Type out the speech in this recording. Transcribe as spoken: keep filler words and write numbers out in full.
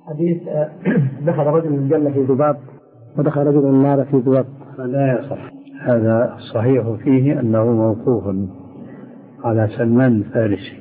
حديث دخل رجل الجنة في ذباب ودخل رجل النار في ذباب. لا يصح. هذا الصحيح فيه أنه موقوف على سلمان الفارسي.